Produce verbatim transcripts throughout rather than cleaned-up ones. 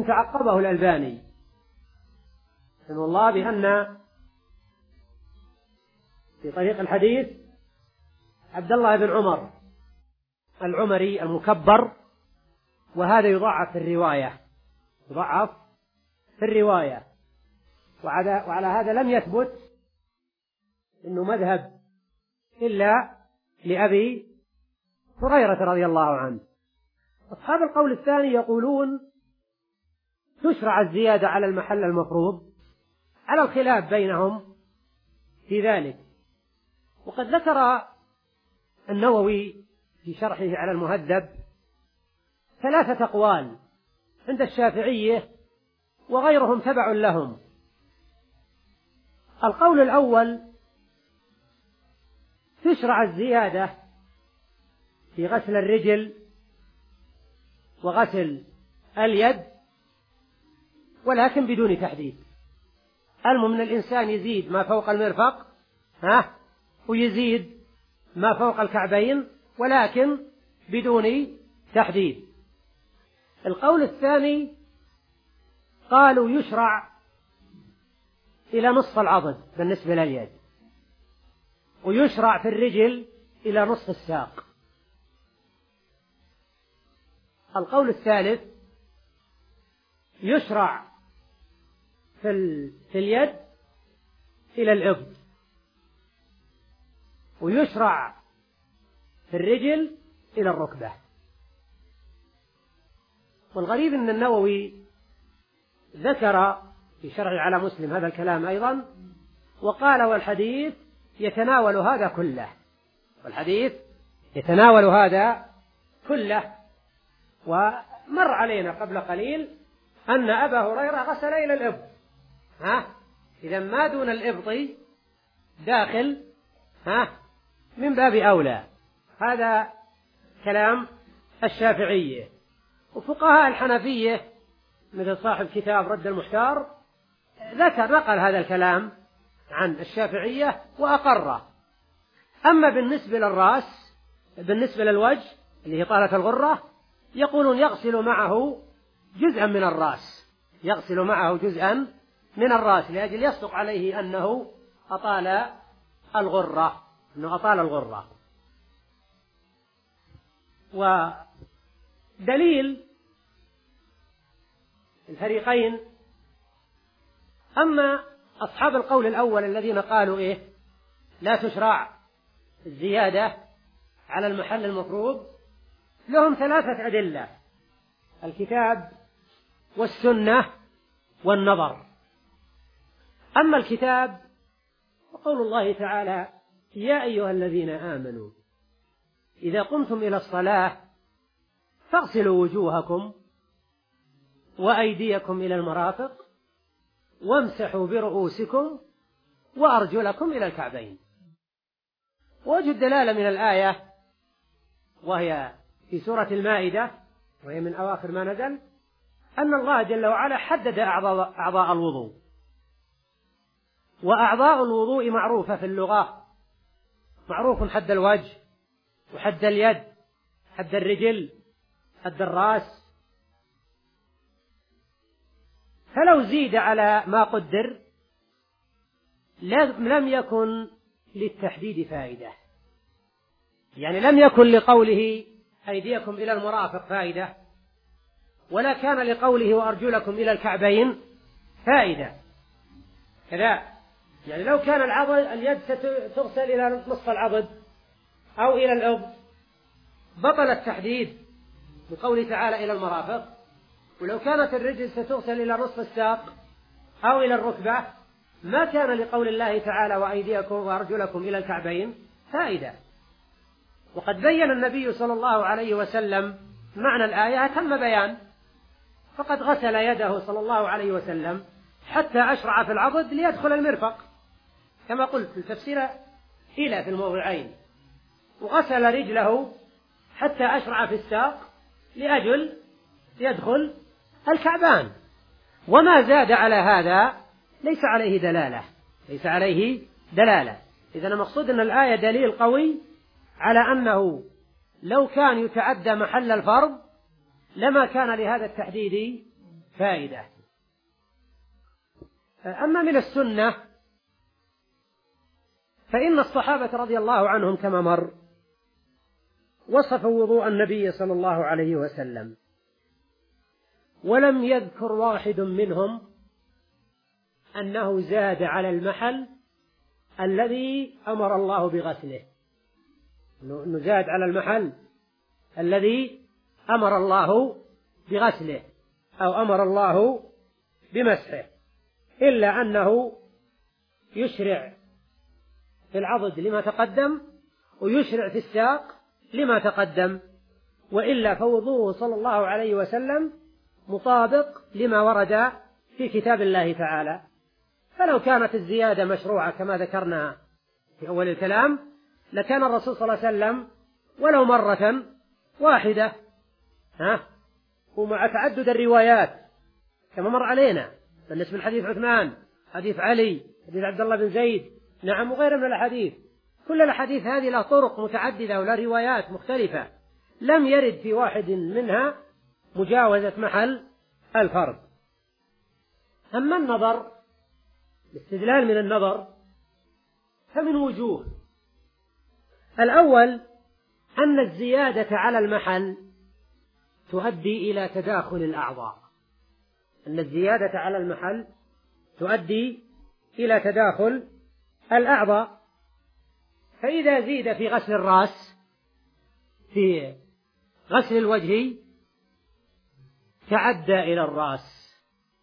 تعقبه الألباني رحمه الله بأن في طريق الحديث عبد الله بن عمر العمري المكبر، وهذا يضعف في الرواية يضعف في الرواية وعلى هذا لم يثبت إنه مذهب إلا لأبي هريرة رضي الله عنه. أصحاب القول الثاني يقولون تشرع الزيادة على المحل المفروض على الخلاف بينهم في ذلك. وقد ذكر النووي في شرحه على المهذب ثلاثة أقوال عند الشافعية وغيرهم تبع لهم. القول الأول تشرع الزيادة في غسل الرجل وغسل اليد ولكن بدون تحديد. المهم من الإنسان يزيد ما فوق المرفق ها ويزيد ما فوق الكعبين ولكن بدون تحديد. القول الثاني قالوا يشرع إلى نصف العضد بالنسبة لليد، ويشرع في الرجل إلى نصف الساق. القول الثالث يشرع في اليد إلى الإبط، ويشرع في الرجل إلى الركبة. والغريب أن النووي ذكر في شرح على مسلم هذا الكلام أيضا، وقال والحديث يتناول هذا كله، والحديث يتناول هذا كله. ومر علينا قبل قليل أن أبا هريرة غسل إلى الإبط، ها إذا ما دون الإبط داخل ها من باب أولى. هذا كلام الشافعية. وفقهاء الحنفية مثل صاحب كتاب رد المحتار ذكر نقل هذا الكلام عن الشافعية وأقره. أما بالنسبة للرأس بالنسبة للوجه اللي هي طالة الغرة يقولون يغسل معه جزءا من الرأس، يغسل معه جزءا من الرأس لأجل يصدق عليه أنه أطال الغرة أنه أطال الغرة. ودليل الفريقين أما أصحاب القول الأول الذين قالوا إيه لا تشرع الزيادة على المحل المفروض لهم ثلاثة أدلة: الكتاب والسنة والنظر. أما الكتاب وقول الله تعالى: يا أيها الذين آمنوا إذا قمتم إلى الصلاة فاغسلوا وجوهكم وأيديكم إلى المرافق وامسحوا برؤوسكم وأرجلكم إلى الكعبين. ووجه الدلالة من الآية وهي في سورة المائدة وهي من أواخر ما نزل أن الله جل وعلا حدد أعضاء, أعضاء الوضوء، وأعضاء الوضوء معروفة في اللغة، معروف حد الوجه وحد اليد حد الرجل حد الرأس. فلو زيد على ما قدر لم يكن للتحديد فائدة، يعني لم يكن لقوله أيديكم إلى المرافق فائدة، ولا كان لقوله وأرجلكم إلى الكعبين فائدة كذا. يعني لو كان العضد اليد ستغسل إلى نصف العضد أو إلى الأب بطل التحديد بقوله تعالى إلى المرافق، ولو كانت الرجل ستغسل إلى نصف الساق أو إلى الركبة ما كان لقول الله تعالى وأيديكم وأرجلكم إلى الكعبين فائدة. وقد بين النبي صلى الله عليه وسلم معنى الآية تم بيان، فقد غسل يده صلى الله عليه وسلم حتى أشرع في العضد ليدخل المرفق كما قلت في التفسير إلى في الموضعين، وغسل رجله حتى أشرع في الساق لأجل يدخل الكعبان. وما زاد على هذا ليس عليه دلالة ليس عليه دلالة إذن المقصود أن الآية دليل قوي على أنه لو كان يتعدى محل الفرض لما كان لهذا التحديد فائدة. أما من السنة فإن الصحابة رضي الله عنهم كما مر وصفوا وضوء النبي صلى الله عليه وسلم، ولم يذكر واحد منهم أنه زاد على المحل الذي أمر الله بغسله، أنه زاد على المحل الذي أمر الله بغسله أو أمر الله بمسحه، إلا أنه يشرع في العضد لما تقدم ويشرع في الساق لما تقدم، وإلا فوضوءه صلى الله عليه وسلم مطابق لما ورد في كتاب الله تعالى. فلو كانت الزيادة مشروعة كما ذكرنا في أول الكلام لكان الرسول صلى الله عليه وسلم ولو مرة واحدة، ها ومع تعدد الروايات كما مر علينا بالنسبة لحديث عثمان، حديث علي، حديث عبد الله بن زيد، نعم، وغيرها من الأحاديث. كل الأحاديث هذه لها طرق متعددة ولا روايات مختلفة، لم يرد في واحد منها مجاوزة محل الفرض. أما النظر، الاستدلال من النظر فمن وجوه. الأول أن الزيادة على المحل تؤدي إلى تداخل الأعضاء، أن الزيادة على المحل تؤدي إلى تداخل الأعضاء. فإذا زيد في غسل الرأس في غسل الوجه تعدى إلى الرأس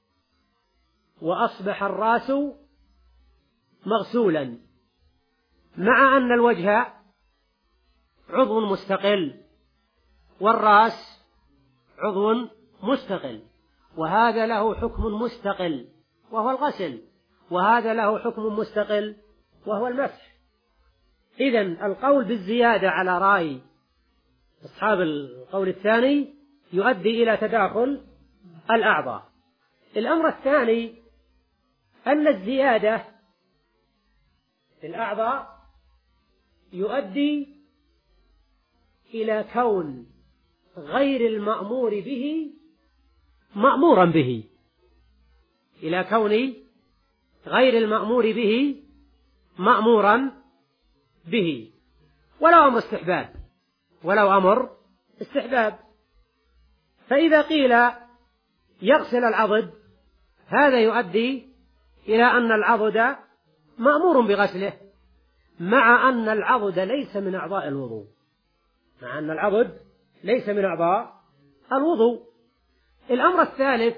وأصبح الرأس مغسولا، مع أن الوجه عضو مستقل والرأس عضو مستقل، وهذا له حكم مستقل وهو الغسل، وهذا له حكم مستقل وهو المسح. إذن القول بالزيادة على رأي أصحاب القول الثاني يؤدي إلى تداخل الأعضاء. الأمر الثاني أن الزيادة في الأعضاء يؤدي إلى كون غير المأمور به مأمورا به، إلى كون غير المأمور به مأمورا به، ولو أمر استحباب، ولو أمر استحباب. فإذا قيل يغسل العضد هذا يؤدي إلى أن العضد مأمور بغسله، مع أن العضد ليس من أعضاء الوضوء، مع أن العضد ليس من أعضاء الوضوء. الأمر الثالث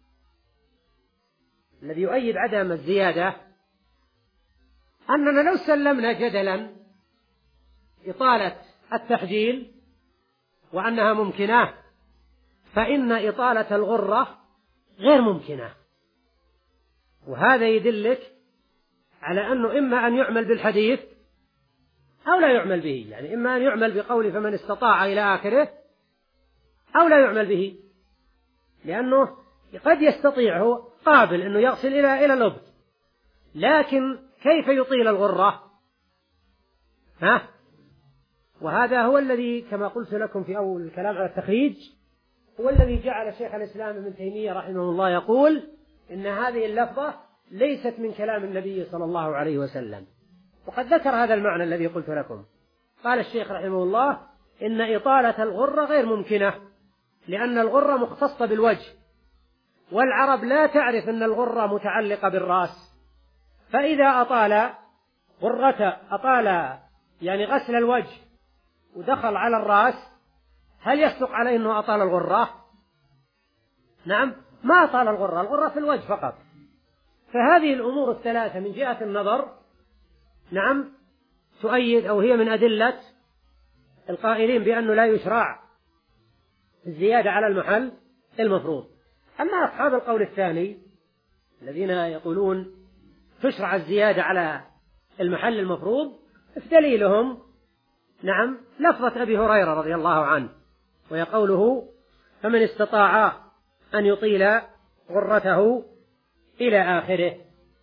الذي يؤيد عدم الزيادة أننا لو سلمنا جدلا إطالة التحجيل وأنها ممكنة، فإن إطالة الغرة غير ممكنة، وهذا يدلك على أنه إما أن يعمل بالحديث أو لا يعمل به، يعني إما أن يعمل بقوله فمن استطاع إلى آخره أو لا يعمل به، لأنه قد يستطيعه قابل أنه يغسل إلى إلى الأبط، لكن كيف يطيل الغرة؟ ها؟ وهذا هو الذي كما قلت لكم في أول الكلام على التخريج هو الذي جعل شيخ الإسلام ابن تيمية رحمه الله يقول إن هذه اللفظة ليست من كلام النبي صلى الله عليه وسلم، وقد ذكر هذا المعنى الذي قلت لكم. قال الشيخ رحمه الله إن إطالة الغرة غير ممكنة، لأن الغرة مختصة بالوجه، والعرب لا تعرف أن الغرة متعلقة بالرأس، فإذا أطال غرة أطال يعني غسل الوجه ودخل على الرأس هل يصدق عليه أنه أطال الغرة؟ نعم، ما أطال الغرة، الغرة في الوجه فقط. فهذه الأمور الثلاثة من جهة النظر نعم تؤيد أو هي من أدلة القائلين بأنه لا يشرع الزيادة على المحل المفروض. أما أصحاب القول الثاني الذين يقولون تشرع الزيادة على المحل المفروض فدليلهم نعم لفظة أبي هريرة رضي الله عنه، وهي قوله فمن استطاع أن يطيل غرته إلى آخره.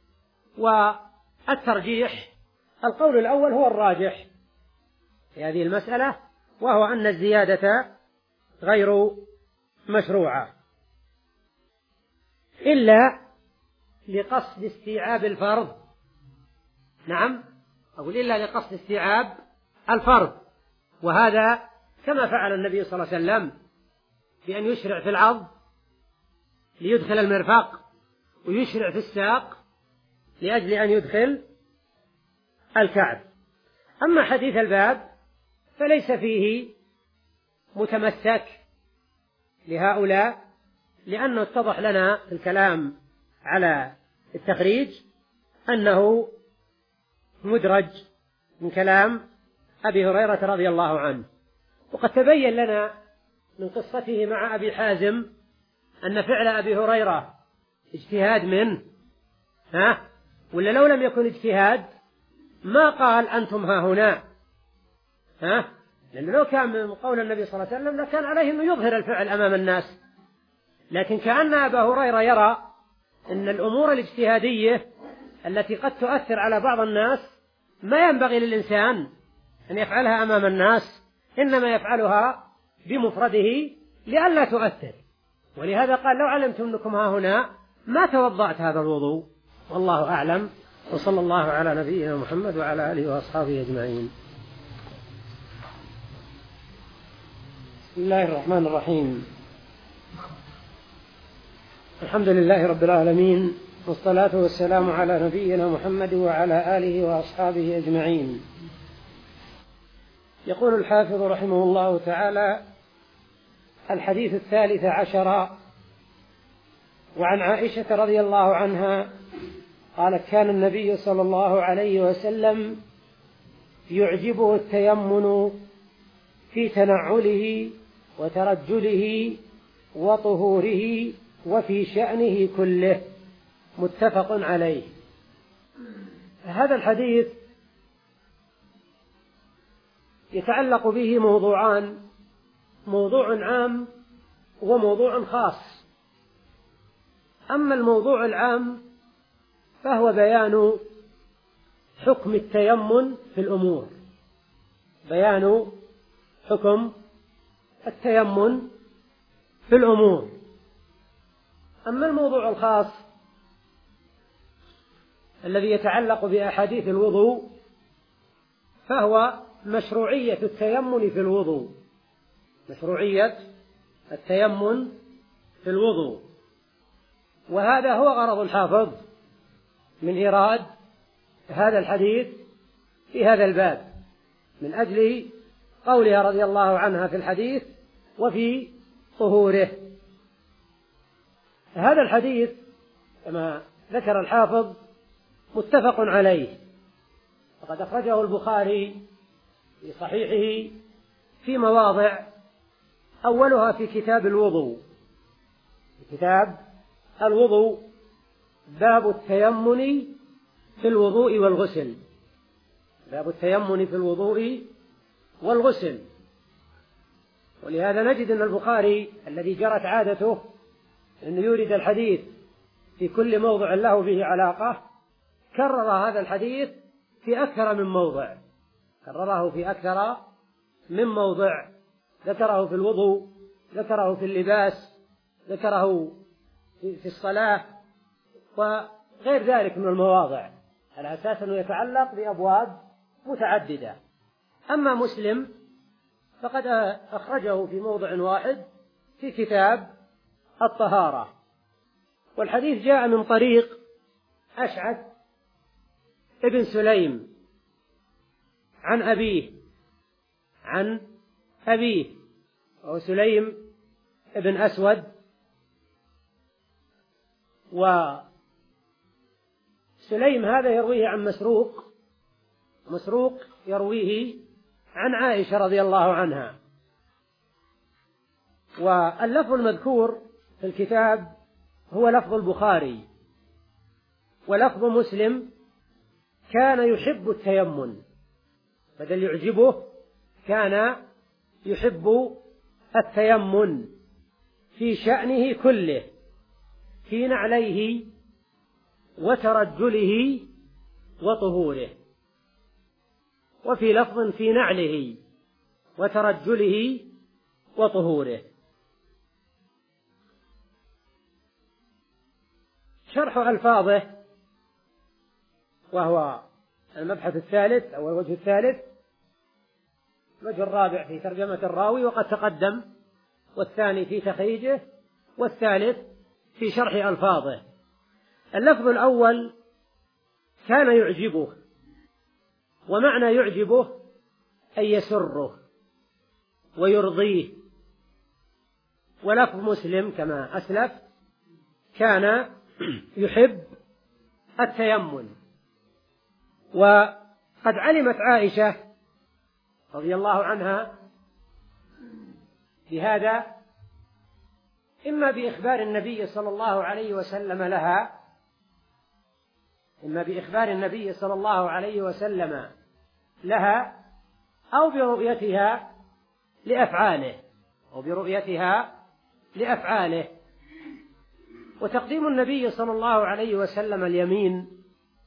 والترجيح القول الأول هو الراجح في هذه المسألة، وهو أن الزيادة غير مشروعة. إلا لقصد استيعاب الفرض. نعم، أقول إلا لقصد استيعاب الفرض، وهذا كما فعل النبي صلى الله عليه وسلم بأن يشرع في العضد ليدخل المرفق، ويشرع في الساق لأجل أن يدخل الكعب. أما حديث الباب فليس فيه متمسك لهؤلاء، لأنه اتضح لنا في الكلام على التخريج أنه مدرج من كلام أبي هريرة رضي الله عنه. وقد تبين لنا من قصته مع أبي حازم أن فعل أبي هريرة اجتهاد منه، ها؟ ولا لو لم يكن اجتهاد ما قال أنتم ها هنا، ها؟ لأنه لو كان من قول النبي صلى الله عليه وسلم لكان عليه أنه يظهر الفعل أمام الناس، لكن كأن أبا هريرة يرى أن الأمور الاجتهادية التي قد تؤثر على بعض الناس ما ينبغي للإنسان أن يفعلها أمام الناس، إنما يفعلها بمفرده لئلا تؤثر. ولهذا قال لو علمتم أنكم ها هنا ما توضأت هذا الوضوء. والله أعلم، وصلى الله على نبينا محمد وعلى آله وأصحابه أجمعين. بسم الله الرحمن الرحيم. الحمد لله رب العالمين، والصلاة والسلام على نبينا محمد وعلى آله وأصحابه أجمعين. يقول الحافظ رحمه الله تعالى: الحديث الثالث عشر. وعن عائشة رضي الله عنها قالت: كان النبي صلى الله عليه وسلم يعجبه التيمن في تنعله وترجله وطهوره وفي شأنه كله، متفق عليه. هذا الحديث يتعلق به موضوعان: موضوع عام وموضوع خاص. أما الموضوع العام فهو بيان حكم التيمم في الأمور، بيان حكم التيمم في الأمور. أما الموضوع الخاص الذي يتعلق بأحاديث الوضوء فهو مشروعية التيمم في الوضوء، مشروعية التيمم في الوضوء. وهذا هو غرض الحافظ من إيراد هذا الحديث في هذا الباب، من أجل قولها رضي الله عنها في الحديث: وفي طهوره. هذا الحديث كما ذكر الحافظ متفق عليه، وقد أخرجه البخاري في صحيحه في مواضع، أولها في كتاب الوضوء، في كتاب الوضوء باب التيمم في الوضوء والغسل، باب التيمم في الوضوء والغسل. ولهذا نجد أن البخاري الذي جرت عادته أن يورد الحديث في كل موضع له به علاقة كرر هذا الحديث في أكثر من موضع، كرره في أكثر من موضع، ذكره في الوضوء، ذكره في اللباس، ذكره في الصلاة وغير ذلك من المواضع، على أساس أنه يتعلق بأبواب متعددة. أما مسلم فقد أخرجه في موضع واحد في كتاب الطهارة. والحديث جاء من طريق أشعث ابن سليم عن أبيه عن أبيه وهو سليم ابن أسود، وسليم هذا يرويه عن مسروق، مسروق يرويه عن عائشة رضي الله عنها. واللفظ المذكور في الكتاب هو لفظ البخاري، ولفظ مسلم: كان يحب التيمم، بدل يعجبه كان يحب التيمم في شأنه كله، في نعليه وترجله وطهوره. وفي لفظ: في نعله وترجله وطهوره. شرح ألفاظه، وهو المبحث الثالث أو الوجه الثالث، الوجه الرابع في ترجمة الراوي وقد تقدم، والثاني في تخريجه، والثالث في شرح ألفاظه. اللفظ الأول كان يعجبه، ومعنى يعجبه أي يسره ويرضيه. ولفظ مسلم كما أسلف كان يحب التيمم. وقد علمت عائشة رضي الله عنها بهذا، إما بإخبار النبي صلى الله عليه وسلم لها إما بإخبار النبي صلى الله عليه وسلم لها أو برؤيتها لأفعاله أو برؤيتها لأفعاله. وتقديم النبي صلى الله عليه وسلم اليمين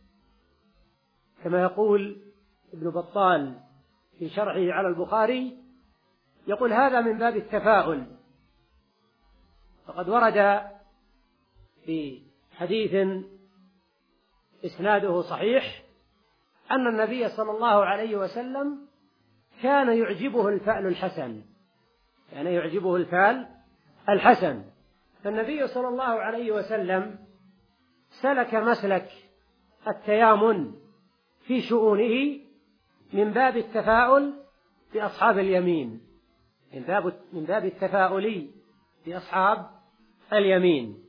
كما يقول ابن بطال في شرحه على البخاري، يقول هذا من باب التفاؤل. فقد ورد في حديث إسناده صحيح أن النبي صلى الله عليه وسلم كان يعجبه الفعل الحسن كان يعجبه الفعل الحسن فالنبي صلى الله عليه وسلم سلك مسلك التيامن في شؤونه من باب التفاؤل بأصحاب اليمين من باب من باب التفاؤل بأصحاب اليمين.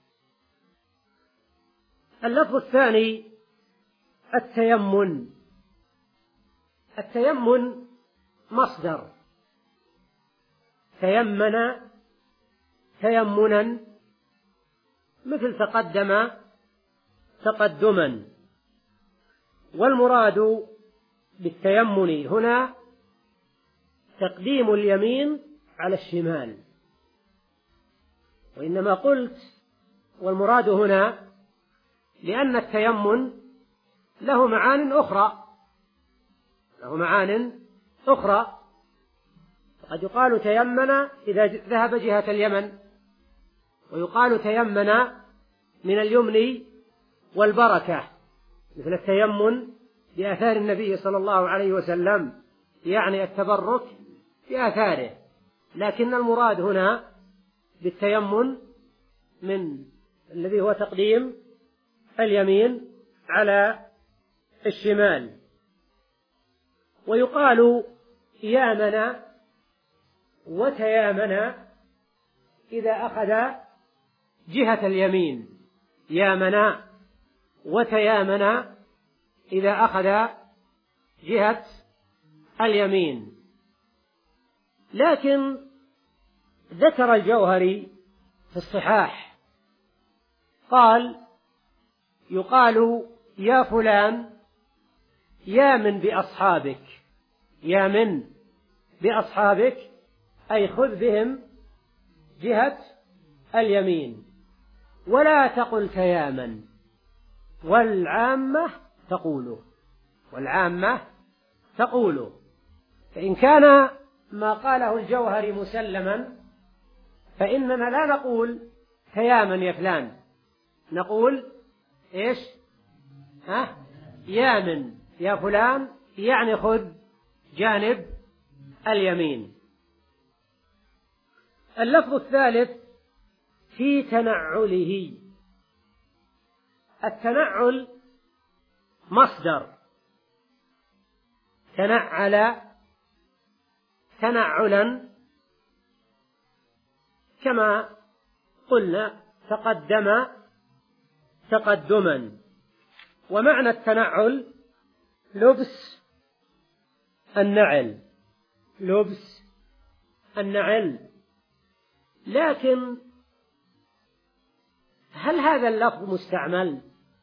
اللفظ الثاني التيمن. التيمن مصدر تيمن تيمنا، مثل تقدم تقدما. والمراد بالتيمن هنا تقديم اليمين على الشمال. وإنما قلت والمراد هنا لأن التيمن له معان أخرى له معان أخرى قد يقال تيمن إذا ذهب جهة اليمن، ويقال تيمن من اليمن والبركة، مثل التيمن بآثار النبي صلى الله عليه وسلم، يعني التبرك بآثاره. لكن المراد هنا بالتيمن من الذي هو تقديم اليمين على الشمال. ويقال يامن وتيامن إذا أخذ جهة اليمين، يامن وتيامن إذا أخذ جهة اليمين. لكن ذكر الجوهري في الصحاح قال يقال يا فلان يامن بأصحابك يامن بأصحابك أي خذ بهم جهة اليمين، ولا تقل تيامن، والعامة تقوله والعامة تقوله. فإن كان ما قاله الجوهري مسلما فإننا لا نقول تيامن يا فلان، نقول إيش ها يامن يا فلان، يعني خذ جانب اليمين. اللفظ الثالث في تنعله. التنعل مصدر تنعل تنعلا، كما قلنا تقدم تقدما. ومعنى التنعل لبس النعل لبس النعل. لكن هل هذا اللفظ مستعمل؟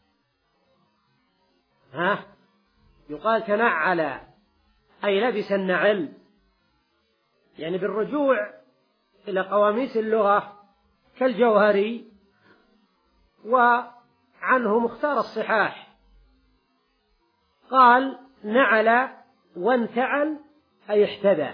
ها يقال تنعل أي لبس النعل، يعني بالرجوع إلى قواميس اللغة كالجوهري وعنه مختار الصحاح قال نعل وانتعل أي احتذى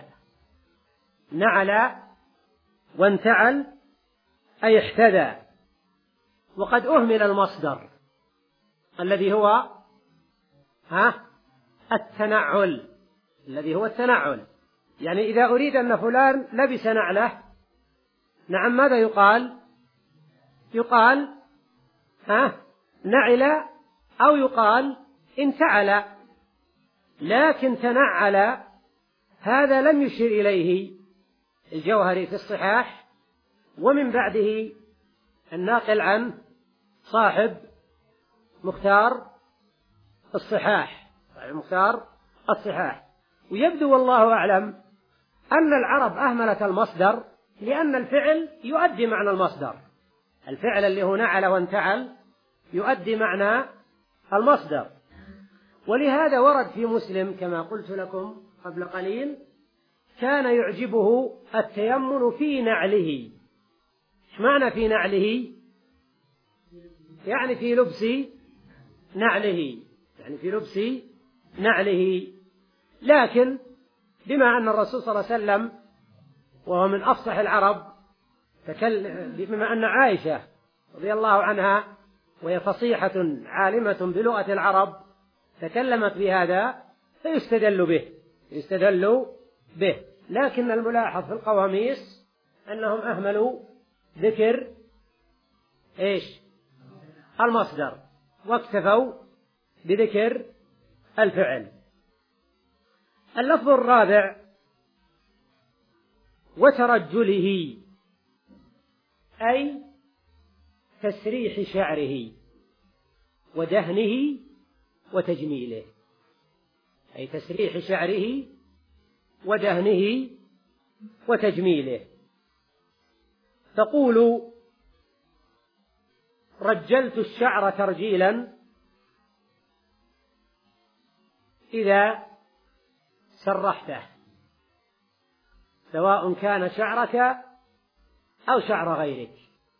نعل وانتعل أي احتذى. وقد أهمل المصدر الذي هو ها التنعل، الذي هو التنعل. يعني إذا أريد أن فلان لبس نعله، نعم، ماذا يقال؟ يقال ها نعل، أو يقال انتعل. لكن تنعل هذا لم يشر إليه الجوهري في الصحاح، ومن بعده الناقل عنه صاحب مختار الصحاح، صاحب مختار الصحاح. ويبدو والله أعلم أن العرب أهملت المصدر، لأن الفعل يؤدي معنى المصدر. الفعل اللي هو نعل وانتعل يؤدي معنى المصدر. ولهذا ورد في مسلم كما قلت لكم قبل قليل: كان يعجبه التيمن في نعله. ايش معنى في نعله؟ يعني في لبس نعله، يعني في لبس نعله. لكن بما أن الرسول صلى الله عليه وسلم وهو من أفصح العرب، بما أن عائشة رضي الله عنها وهي فصيحة عالمة بلغة العرب تكلمت بهذا، فيستدل به يستدل به. لكن الملاحظ في القواميس أنهم أهملوا ذكر إيش المصدر، واكتفوا بذكر الفعل. اللفظ الرابع: وترجله، أي تسريح شعره ودهنه وتجميله، أي تسريح شعره ودهنه وتجميله. تقول: رجلت الشعر ترجيلا إذا سرحته، سواء كان شعرك أو شعر غيرك.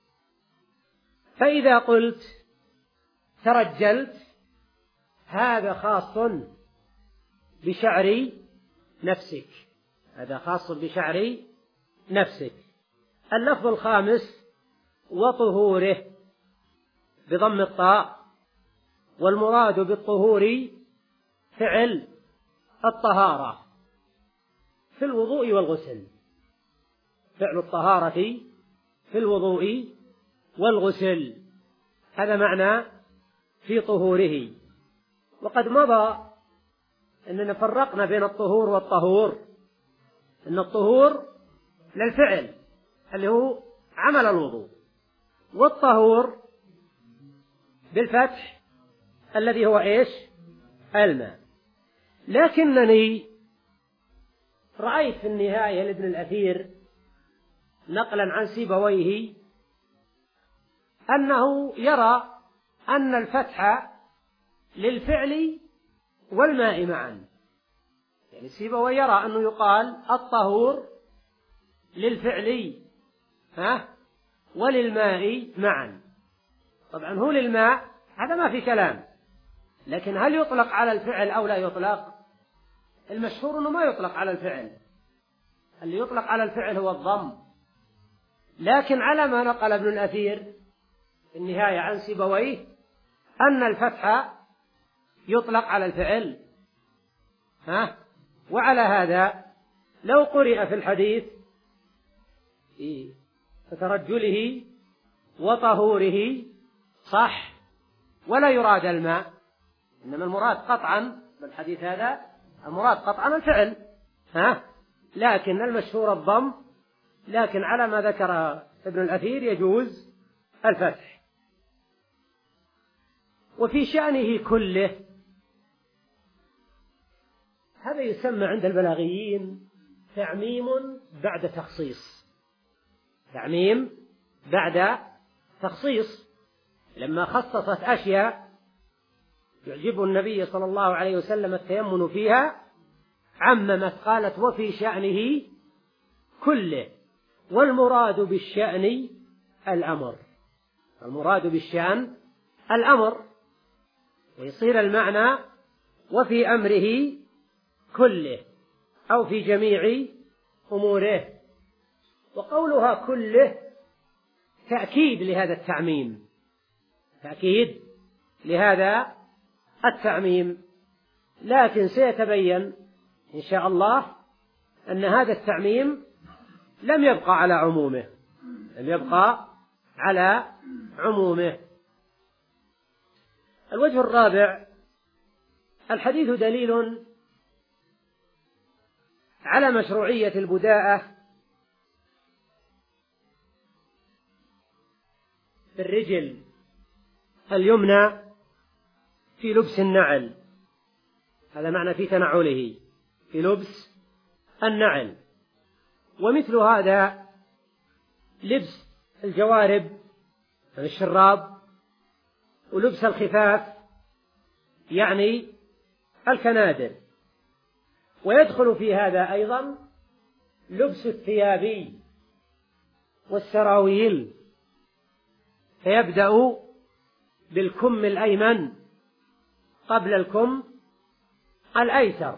فإذا قلت ترجلت هذا خاص بشعر نفسك، هذا خاص بشعر نفسك. اللفظ الخامس: وطهوره، بضم الطاء، والمراد بالطهور فعل الطهارة في الوضوء والغسل، فعل الطهارة في الوضوء والغسل، هذا معنى في طهوره. وقد مضى أننا فرقنا بين الطهور والطهور، أن الطهور للفعل اللي هو عمل الوضوء، والطهور بالفتح الذي هو إيش الماء. لكنني رأيت في النهاية لابن الأثير نقلا عن سيبويه أنه يرى أن الفتح للفعل والماء معا. يعني سيبويه يرى أنه يقال الطهور للفعل ها وللماء معا. طبعا هو للماء هذا ما في كلام، لكن هل يطلق على الفعل أو لا يطلق؟ المشهور أنه ما يطلق على الفعل، اللي يطلق على الفعل هو الضم. لكن على ما نقل ابن الأثير في النهاية عن سيبويه أن الفتح يطلق على الفعل ها. وعلى هذا لو قرئ في الحديث فترجله وطهوره صح، ولا يراد الماء، إنما المراد قطعا بالحديث هذا المراد قطعا الفعل ها. لكن المشهور الضم، لكن على ما ذكر ابن الأثير يجوز الفتح. وفي شأنه كله، هذا يسمى عند البلاغيين تعميم بعد تخصيص، تعميم بعد تخصيص. لما خصصت أشياء يعجب النبي صلى الله عليه وسلم التيمن فيها عممت، قالت وفي شأنه كله، والمراد بالشأن الأمر، المراد بالشأن الأمر، ويصير المعنى وفي أمره كله أو في جميع أموره. وقولها كله تأكيد لهذا التعميم، تأكيد لهذا التعميم، لكن سيتبين إن شاء الله أن هذا التعميم لم يبقى على عمومه لم يبقى على عمومه. الوجه الرابع: الحديث دليل على مشروعية البداءة بالرجل اليمنى في لبس النعل، هذا معنى في تنعله، في لبس النعل. ومثل هذا لبس الجوارب يعني الشراب، ولبس الخفاف يعني الكنادر. ويدخل في هذا أيضا لبس الثياب والسراويل، فيبدأ بالكم الأيمن قبل الكم الأيسر.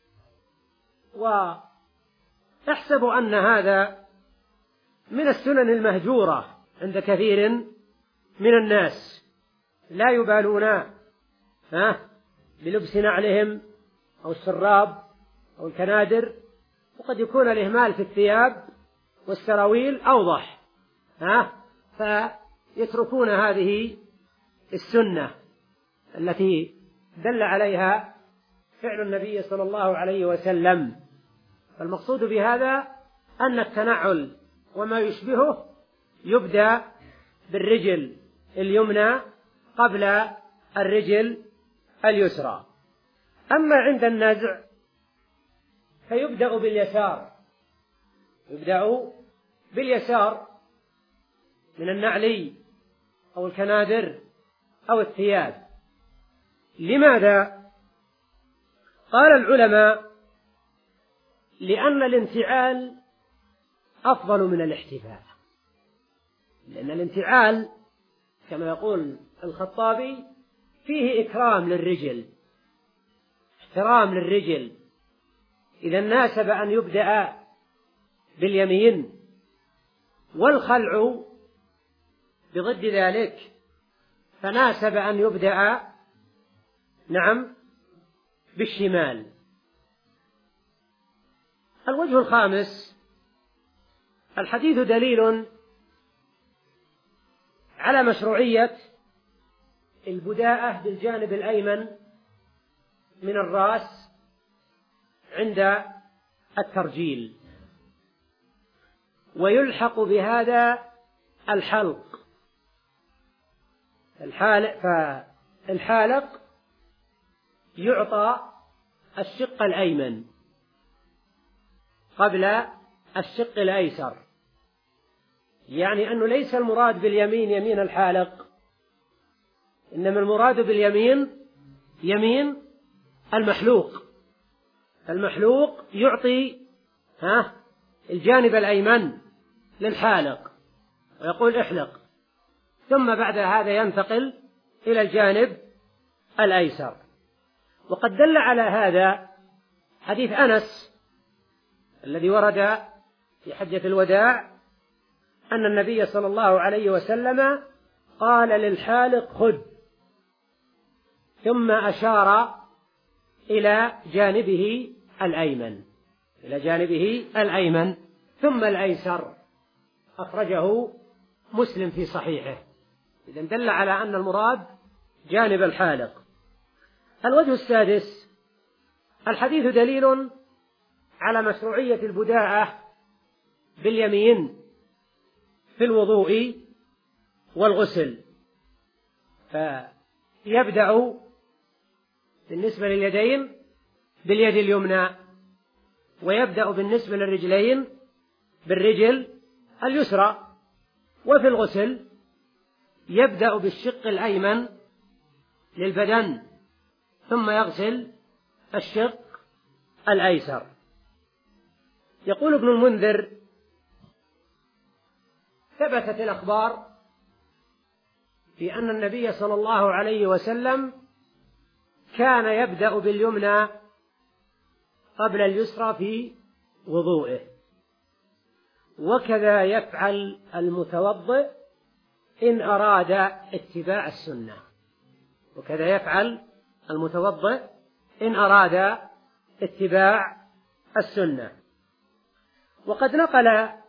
وأحسب أن هذا من السنن المهجورة عند كثير من الناس، لا يبالون ها بلبس نعلهم أو الشراب أو الكنادر، وقد يكون الإهمال في الثياب والسراويل أوضح، ها فيتركون هذه السنة التي دل عليها فعل النبي صلى الله عليه وسلم. فالمقصود بهذا أن التنعل وما يشبهه يبدأ بالرجل اليمنى قبل الرجل اليسرى. أما عند النزع فيبدأ باليسار يبدأ باليسار من النعل أو الكنادر أو الثياب. لماذا؟ قال العلماء: لأن الانتعال أفضل من الاحتفاء، لأن الانتعال كما يقول الخطابي فيه إكرام للرجل، احترام للرجل، إذا ناسب أن يبدأ باليمين، والخلع بضد ذلك فناسب أن يبدأ نعم بالشمال. الوجه الخامس: الحديث دليل على مشروعية البداءة بالجانب الأيمن من الرأس عند الترجيل، ويلحق بهذا الحلق. فالحالق يعطى الشق الأيمن قبل الشق الأيسر، يعني أنه ليس المراد باليمين يمين الحالق، إنما المراد باليمين يمين المحلوق. المحلوق يعطي ها الجانب الأيمن للحالق ويقول احلق، ثم بعد هذا ينتقل إلى الجانب الأيسر. وقد دل على هذا حديث أنس الذي ورد في حجة الوداع أن النبي صلى الله عليه وسلم قال للحالق خذ، ثم أشار إلى جانبه الأيمن إلى جانبه الأيمن ثم الأيسر، أخرجه مسلم في صحيحه. إذن دل على أن المراد جانب الحالق. الوجه السادس: الحديث دليل على مشروعية البداءة باليمين في الوضوء والغسل، فيبدأ بالنسبة لليدين باليد اليمنى، ويبدأ بالنسبة للرجلين بالرجل اليسرى، وفي الغسل يبدأ بالشق الأيمن للبدن ثم يغسل الشق الأيسر. يقول ابن المنذر: ثبتت الأخبار في أن النبي صلى الله عليه وسلم كان يبدأ باليمنى قبل اليسرى في وضوئه، وكذا يفعل المتوضئ إن أراد اتباع السنة، وكذا يفعل المتوضئ إن أراد اتباع السنة. وقد نقل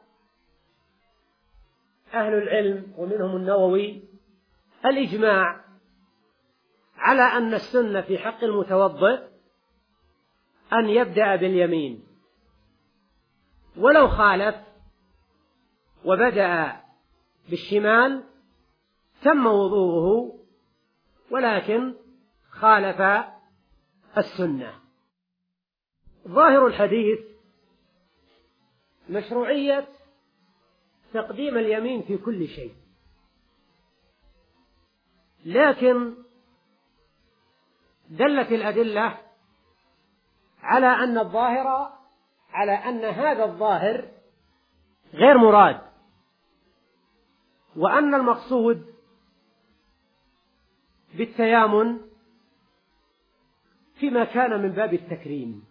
أهل العلم ومنهم النووي الإجماع على أن السنة في حق المتوضئ أن يبدأ باليمين، ولو خالف وبدأ بالشمال تم وضوءه، ولكن خالف السنة. ظاهر الحديث مشروعية تقديم اليمين في كل شيء، لكن دلت الأدلة على أن الظاهر على أن هذا الظاهر غير مراد، وأن المقصود بالتيامن فيما كان من باب التكريم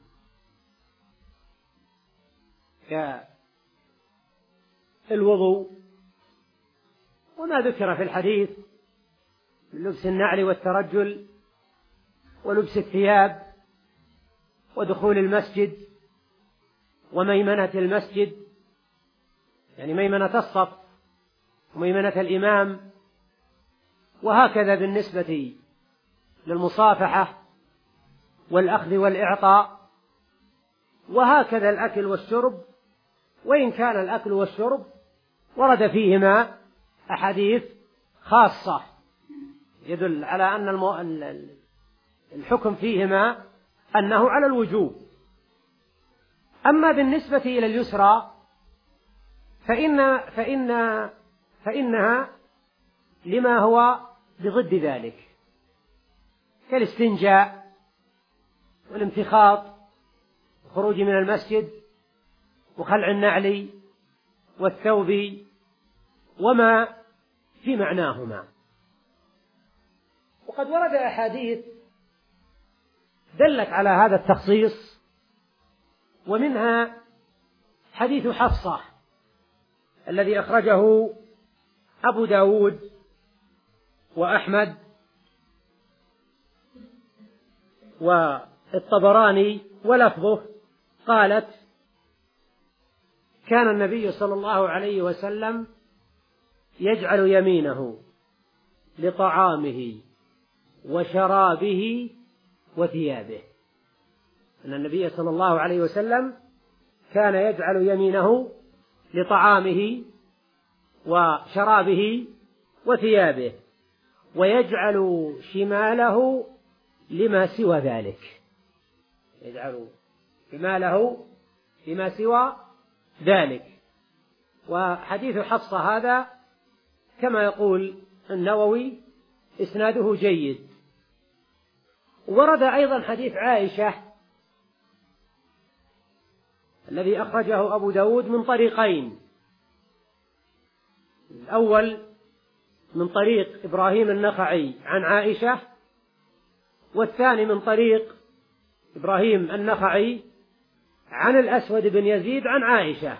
كالوضوء وما ذكر في الحديث من لبس النعل والترجل ولبس الثياب ودخول المسجد وميمنة المسجد، يعني ميمنة الصف وميمنة الإمام، وهكذا بالنسبة للمصافحة والأخذ والإعطاء، وهكذا الأكل والشرب، وإن كان الأكل والشرب ورد فيهما أحاديث خاصة يدل على أن الحكم فيهما أنه على الوجوب. أما بالنسبة إلى اليسرى فإن فإن فإنها لما هو بضد ذلك كالاستنجاء والامتخاط والخروج من المسجد وخلع النعل والثوب وما في معناهما. وقد ورد أحاديث دلت على هذا التخصيص، ومنها حديث حفصة الذي أخرجه أبو داود وأحمد والطبراني، ولفظه قالت: كان النبي صلى الله عليه وسلم يجعل يمينه لطعامه وشرابه وثيابه. أن النبي صلى الله عليه وسلم كان يجعل يمينه لطعامه وشرابه وثيابه، ويجعل شماله لما سوى ذلك، يجعل شماله لما سوى ذلك. وحديث حفصة هذا كما يقول النووي إسناده جيد. ورد أيضا حديث عائشة الذي أخرجه أبو داود من طريقين: الأول من طريق إبراهيم النخعي عن عائشة، والثاني من طريق إبراهيم النخعي عن الأسود بن يزيد عن عائشة،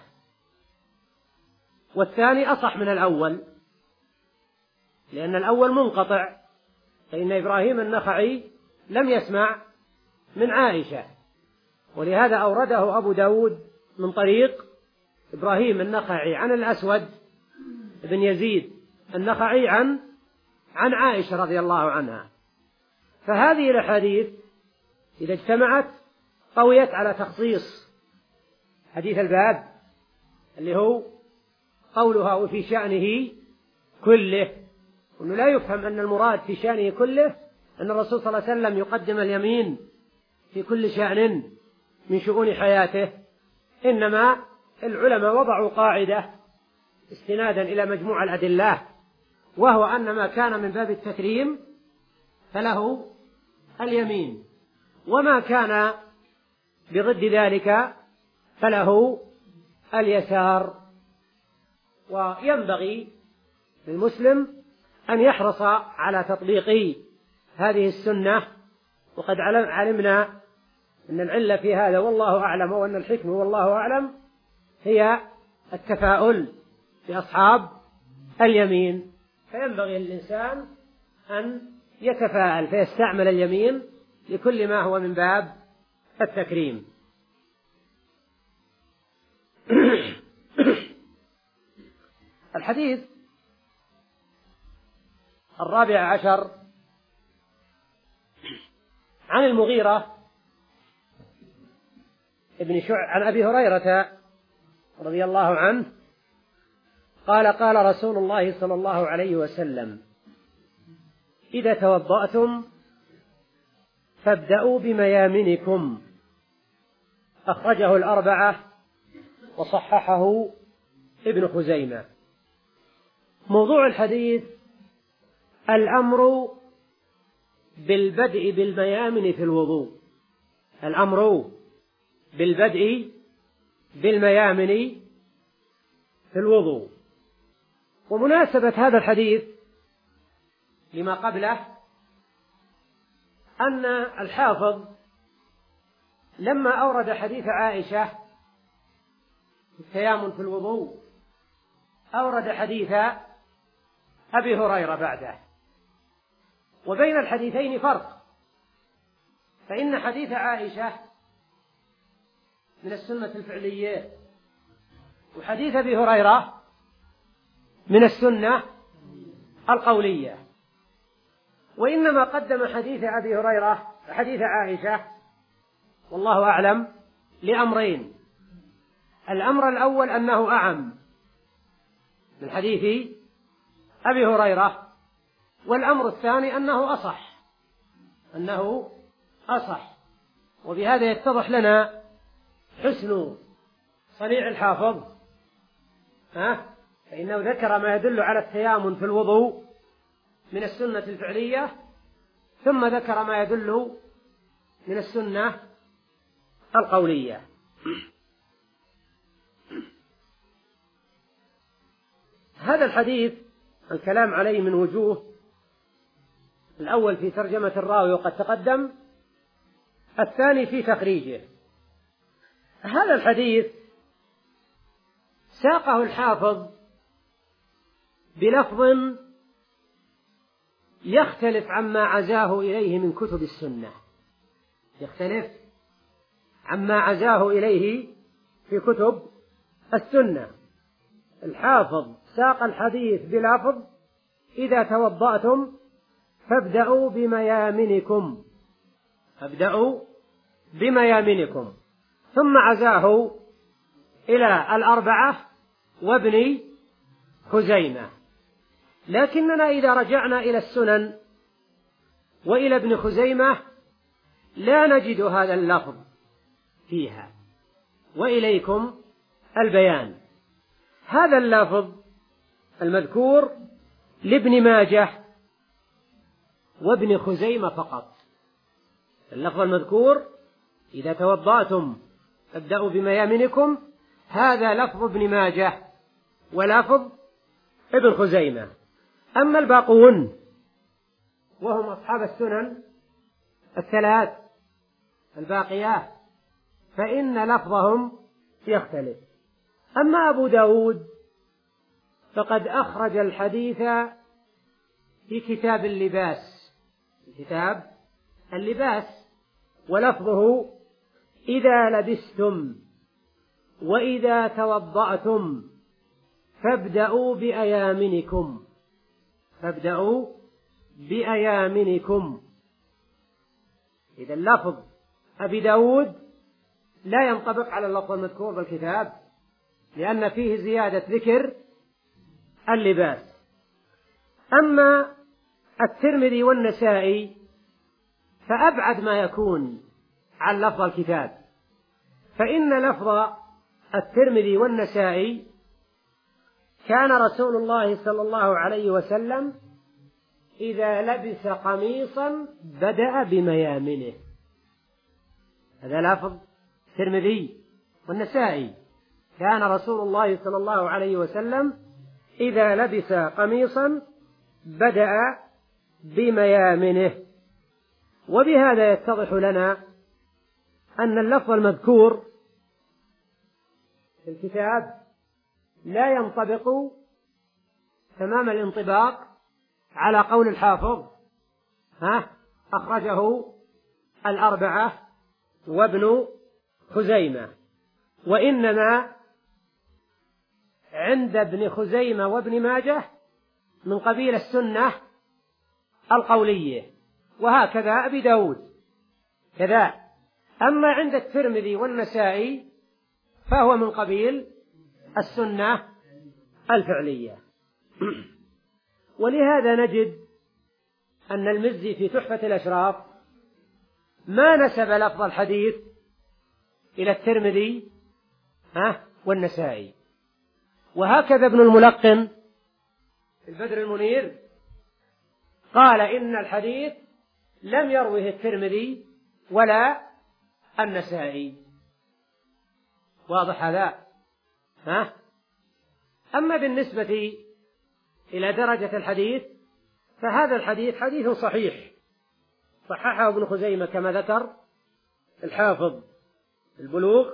والثاني أصح من الأول لأن الأول منقطع، فإن إبراهيم النخعي لم يسمع من عائشة، ولهذا أورده أبو داود من طريق إبراهيم النخعي عن الأسود بن يزيد النخعي عن عن عائشة رضي الله عنها. فهذه الأحاديث إذا اجتمعت قويت على تخصيص حديث الباب اللي هو قولها وفي شأنه كله، وأنه لا يفهم أن المراد في شأنه كله أن الرسول صلى الله عليه وسلم يقدم اليمين في كل شأن من شؤون حياته، إنما العلماء وضعوا قاعدة استنادا إلى مجموع الأدلة، وهو أن ما كان من باب التكريم فله اليمين، وما كان بضد ذلك فله اليسار. وينبغي للمسلم أن يحرص على تطبيق هذه السنة، وقد علمنا أن العلة في هذا والله أعلم، وأن الحكمة والله أعلم هي التفاؤل بأصحاب اليمين، فينبغي للإنسان أن يتفاءل فيستعمل اليمين لكل ما هو من باب التكريم. الحديث الرابع عشر عن المغيرة ابن شع عن أبي هريرة رضي الله عنه قال قال رسول الله صلى الله عليه وسلم: إذا توضأتم فابدأوا بميامنكم. أخرجه الأربعة وصححه ابن خزيمة. موضوع الحديث الأمر بالبدء بالميامن في الوضوء، الأمر بالبدء بالميامن في الوضوء. ومناسبة هذا الحديث لما قبله أن الحافظ لما أورد حديث عائشة في التيامن في الوضوء أورد حديث أبي هريرة بعده، وبين الحديثين فرق، فإن حديث عائشة من السنة الفعلية وحديث أبي هريرة من السنة القولية، وإنما قدم حديث أبي هريرة حديث عائشة والله أعلم لأمرين: الأمر الأول أنه أعم من حديث أبي هريرة، والأمر الثاني أنه أصح أنه أصح وبهذا يتضح لنا حسن صنيع الحافظ، ها؟ فإنه ذكر ما يدل على التيامن في الوضوء من السنة الفعلية، ثم ذكر ما يدل من السنة القولية. هذا الحديث الكلام عليه من وجوه: الأول في ترجمة الراوي وقد تقدم، الثاني في تخريجه. هذا الحديث ساقه الحافظ بلفظ يختلف عما عزاه إليه من كتب السنة، يختلف عما عزاه إليه في كتب السنة. الحافظ ساق الحديث بلفظ: إذا توضأتم فابدأوا بميامنكم، فابدأوا بميامنكم، ثم عزاه إلى الأربعة وابن خزيمة. لكننا إذا رجعنا إلى السنن وإلى ابن خزيمة لا نجد هذا اللفظ فيها، وإليكم البيان. هذا اللفظ المذكور لابن ماجه وابن خزيمة فقط. اللفظ المذكور: إذا توضأتم فابدأوا بميامنكم، هذا لفظ ابن ماجه ولفظ ابن خزيمة. أما الباقون وهم أصحاب السنن الثلاث الباقيات فإن لفظهم يختلف. أما أبو داود فقد أخرج الحديث في كتاب اللباس، في كتاب اللباس، ولفظه: إذا لبستم وإذا توضأتم فابدأوا بأيامنكم، فابدأوا بأيامنكم. إذا اللفظ أبي داود لا ينطبق على اللفظ المذكور بالكتاب، لأن فيه زيادة ذكر اللباس. أما الترمذي والنسائي فأبعد ما يكون عن لفظ الكتاب، فإن لفظ الترمذي والنسائي: كان رسول الله صلى الله عليه وسلم إذا لبس قميصا بدأ بميامنه. هذا لفظ الترمذي والنسائي: كان رسول الله صلى الله عليه وسلم إذا لبس قميصا بدأ بميامنه. وبهذا يتضح لنا أن اللفظ المذكور في الكتاب لا ينطبق تمام الانطباق على قول الحافظ ها أخرجه الأربعة وابن خزيمة، وإنما عند ابن خزيمة وابن ماجه من قبيل السنة القولية، وهكذا أبي داود كذا. أما عند الترمذي والنسائي فهو من قبيل السنة الفعلية. ولهذا نجد أن المزي في تحفة الأشراف ما نسب لفظ الحديث إلى الترمذي ها والنسائي، وهكذا ابن الملقن في البدر المنير قال إن الحديث لم يروه الترمذي ولا النسائي. واضح هذا؟ ها؟ أما بالنسبة إلى درجة الحديث فهذا الحديث حديث صحيح، صححه ابن خزيمة كما ذكر الحافظ البلوغ،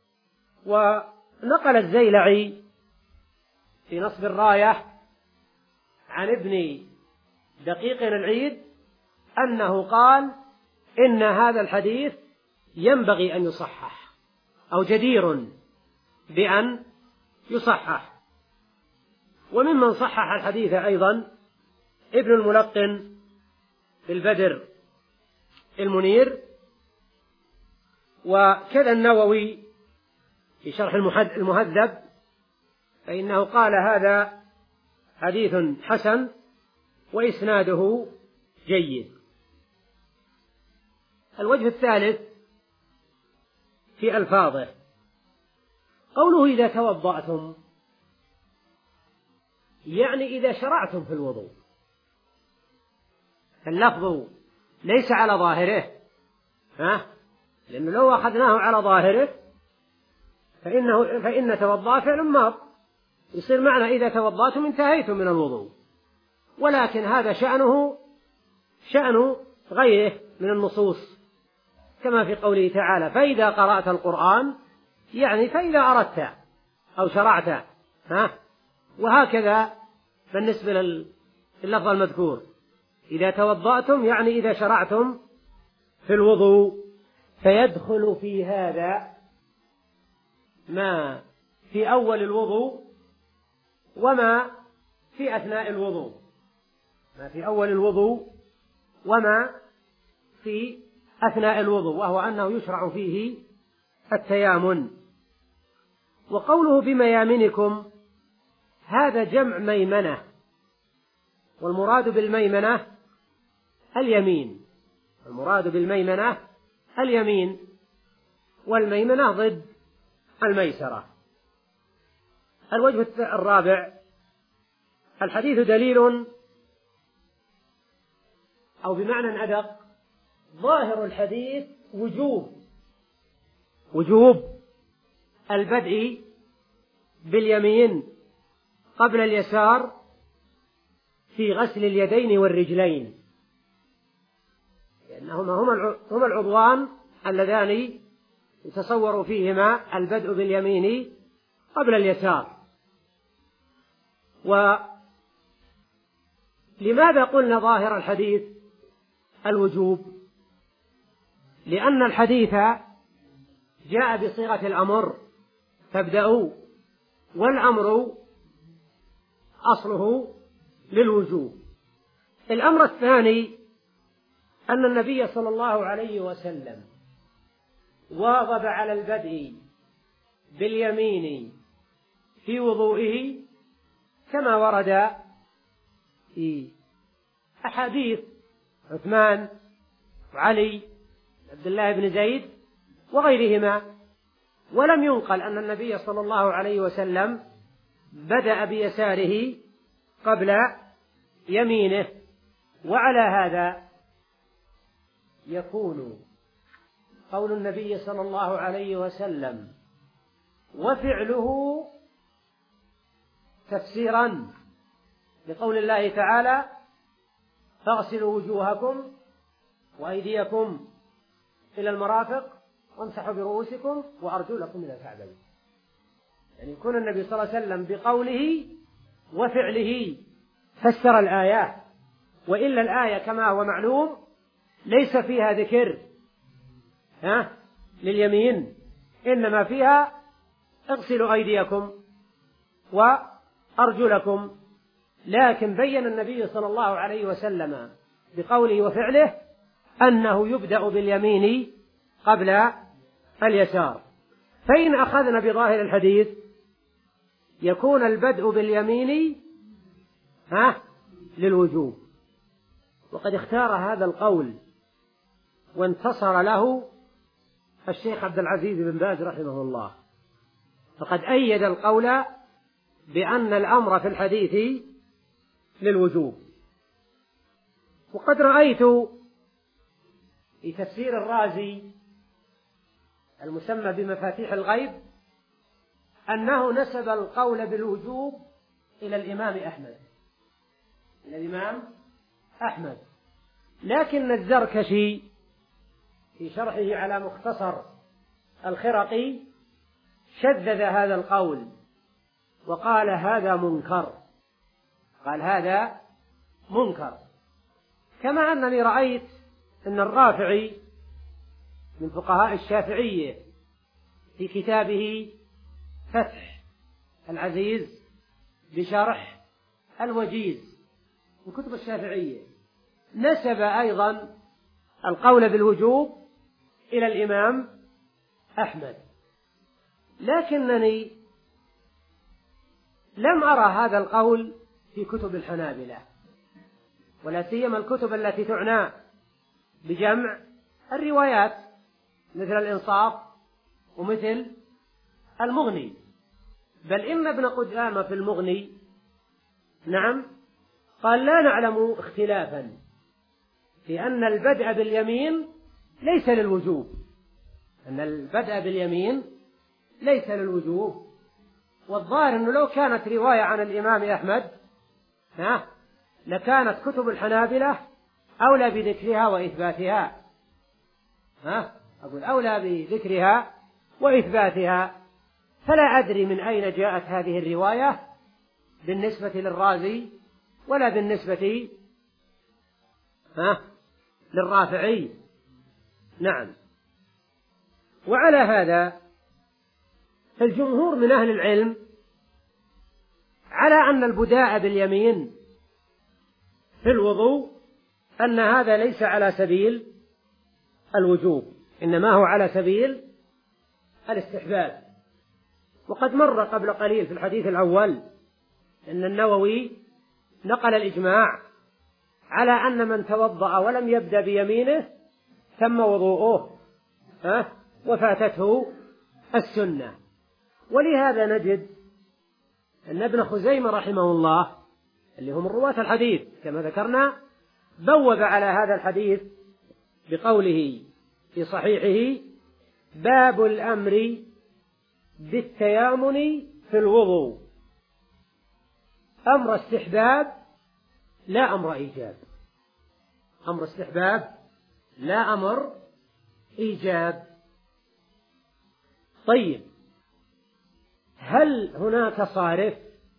ونقل الزيلعي في نصب الراية عن ابن دقيق العيد أنه قال إن هذا الحديث ينبغي أن يصحح أو جدير بأن يصحح. وممن صحح الحديث أيضا ابن الملقن في البدر المنير، وكذا النووي في شرح المهذب، فإنه قال هذا حديث حسن وإسناده جيد. الوجه الثالث في ألفاظه قوله إذا توضأتم، يعني إذا شرعتم في الوضوء. اللفظ ليس على ظاهره، ها؟ لأنه لو أخذناه على ظاهره فإنه فإن توضأ فعل ماض، يصير معنى إذا توضأتم انتهيتم من الوضوء، ولكن هذا شأنه شأن غيره من النصوص، كما في قوله تعالى فإذا قرأت القرآن، يعني فإذا أردت أو شرعت، ها؟ وهكذا بالنسبة لللفظ المذكور إذا توضأتم، يعني إذا شرعتم في الوضوء. فيدخل في هذا ما في أول الوضوء وما في أثناء الوضوء، ما في أول الوضوء وما في أثناء الوضوء، وهو أنه يشرع فيه التيامن. وقوله بميامنكم هذا جمع ميمنة، والمراد بالميمنة اليمين، المراد بالميمنة اليمين، والميمنة ضد الميسرة. الوجه الرابع الحديث دليل، أو بمعنى أدق ظاهر الحديث وجوب وجوب البدء باليمين قبل اليسار في غسل اليدين والرجلين، لأنهما هما العضوان اللذان يتصور فيهما البدء باليمين قبل اليسار. ولماذا قلنا ظاهر الحديث الوجوب؟ لأن الحديث جاء بصيغة الأمر فابدأوا، والأمر أصله للوجوب. الأمر الثاني أن النبي صلى الله عليه وسلم واظب على البدء باليمين في وضوئه كما ورد في أحاديث عثمان وعلي عبد الله بن زيد وغيرهما، ولم ينقل أن النبي صلى الله عليه وسلم بدأ بيساره قبل يمينه. وعلى هذا يكون قول النبي صلى الله عليه وسلم وفعله تفسيرا لقول الله تعالى فاغسلوا وجوهكم وأيديكم إلى المرافق وامسحوا برؤوسكم وأرجلكم إلى الكعبين. يعني يكون النبي صلى الله عليه وسلم بقوله وفعله فسر الآيات وإلا الآية كما هو معلوم ليس فيها ذكر ها لليمين، إنما فيها اغسلوا أيديكم وأرجلكم، لكن بين النبي صلى الله عليه وسلم بقوله وفعله أنه يبدأ باليمين قبل اليسار. فإن أخذنا بظاهر الحديث يكون البدء باليمين ها للوجوب، وقد اختار هذا القول وانتصر له الشيخ عبد العزيز بن باز رحمه الله، فقد أيد القول بأن الأمر في الحديث للوجوب. وقد رأيت في تفسير الرازي المسمى بمفاتيح الغيب أنه نسب القول بالوجوب إلى الإمام أحمد إلى الإمام أحمد لكن الزركشي في شرحه على مختصر الخرقي شذذ هذا القول وقال هذا منكر، قال هذا منكر. كما أنني رأيت أن الرافعي من فقهاء الشافعية في كتابه فتح العزيز بشرح الوجيز من كتب الشافعية نسب أيضا القول بالوجوب إلى الإمام أحمد، لكنني لم أرى هذا القول في كتب الحنابلة، ولا سيما الكتب التي تعنى بجمع الروايات مثل الإنصاف ومثل المغني. بل إن ابن قدامة في المغني نعم قال لا نعلم اختلافا في أن البدء باليمين ليس للوجوب، أن البدء باليمين ليس للوجوب. والظاهر أنه لو كانت رواية عن الإمام أحمد ها لكانت كتب الحنابلة أولى بذكرها وإثباتها، ها أقول أولى بذكرها وإثباتها. فلا أدري من أين جاءت هذه الرواية بالنسبة للرازي ولا بالنسبة ها للرافعي. نعم. وعلى هذا الجمهور من أهل العلم على أن البداء باليمين في الوضوء أن هذا ليس على سبيل الوجوب، إنما هو على سبيل الاستحباب. وقد مر قبل قليل في الحديث الأول أن النووي نقل الإجماع على أن من توضأ ولم يبدأ بيمينه تم وضوءه ها وفاتته السنة. ولهذا نجد أن ابن خزيمة رحمه الله اللي هم رواة الحديث كما ذكرنا بوب على هذا الحديث بقوله في صحيحه باب الأمر بالتيامن في الوضوء، أمر استحباب لا أمر إيجاب، أمر استحباب لا أمر إيجاب. طيب هل هناك صارف؟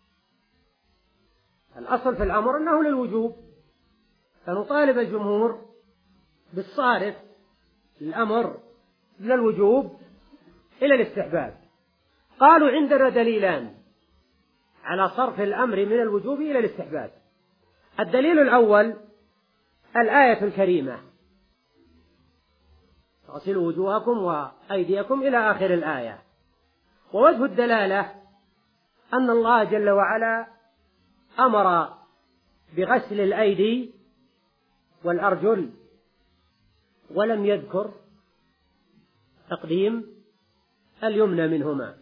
الأصل في الأمر أنه للوجوب، فنطالب الجمهور بالصارف الأمر من الوجوب إلى الاستحباب. قالوا عندنا دليلان على صرف الأمر من الوجوب إلى الاستحباب. الدليل الأول الآية الكريمة اغسلوا وجوهكم وأيديكم إلى آخر الآية. ووجه الدلالة أن الله جل وعلا أمر بغسل الأيدي والأرجل ولم يذكر تقديم اليمنى منهما،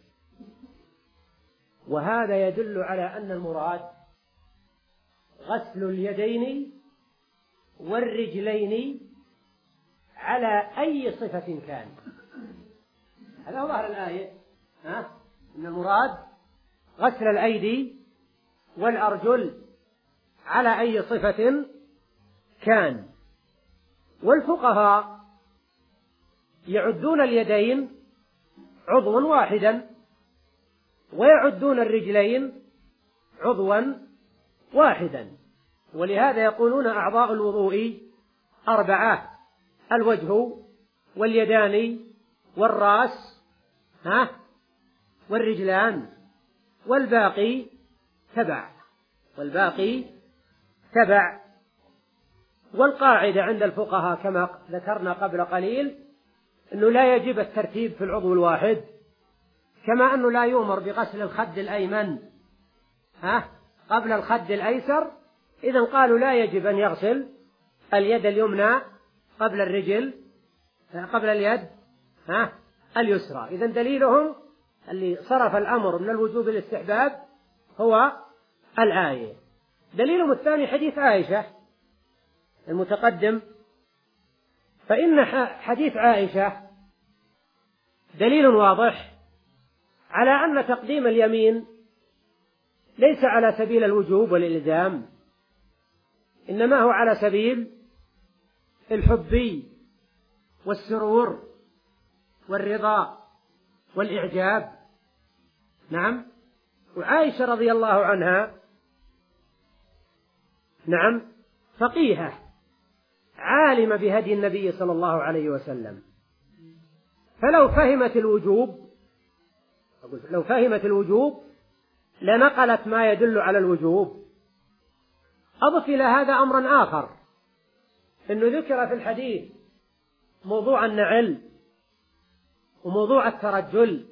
وهذا يدل على أن المراد غسل اليدين والرجلين على أي صفة كان. هذا هو ظاهر الآية، ها؟ إن المراد غسل الأيدي والأرجل على أي صفة كان. والفقهاء يعدون اليدين عضوا واحدا ويعدون الرجلين عضوا واحدا، ولهذا يقولون أعضاء الوضوء أربعة: الوجه واليدان والرأس ها والرجلان، والباقي تبع والباقي تبع. والقاعدة عند الفقهاء كما ذكرنا قبل قليل أنه لا يجب الترتيب في العضو الواحد، كما أنه لا يؤمر بغسل الخد الأيمن ها قبل الخد الأيسر، إذن قالوا لا يجب أن يغسل اليد اليمنى قبل الرجل قبل اليد ها اليسرى. إذن دليلهم اللي صرف الأمر من الوجوب الاستحباب هو الآية. دليلهم الثاني حديث عائشة المتقدم، فإن حديث عائشة دليل واضح على أن تقديم اليمين ليس على سبيل الوجوب والإلزام، إنما هو على سبيل الحب والسرور والرضا والإعجاب. نعم. وعائشة رضي الله عنها نعم فقيهة عالمة بهدي النبي صلى الله عليه وسلم، فلو فهمت الوجوب لو فهمت الوجوب لنقلت ما يدل على الوجوب. أضف إلى هذا أمرا آخر، أنه ذكر في الحديث موضوع النعل وموضوع الترجل،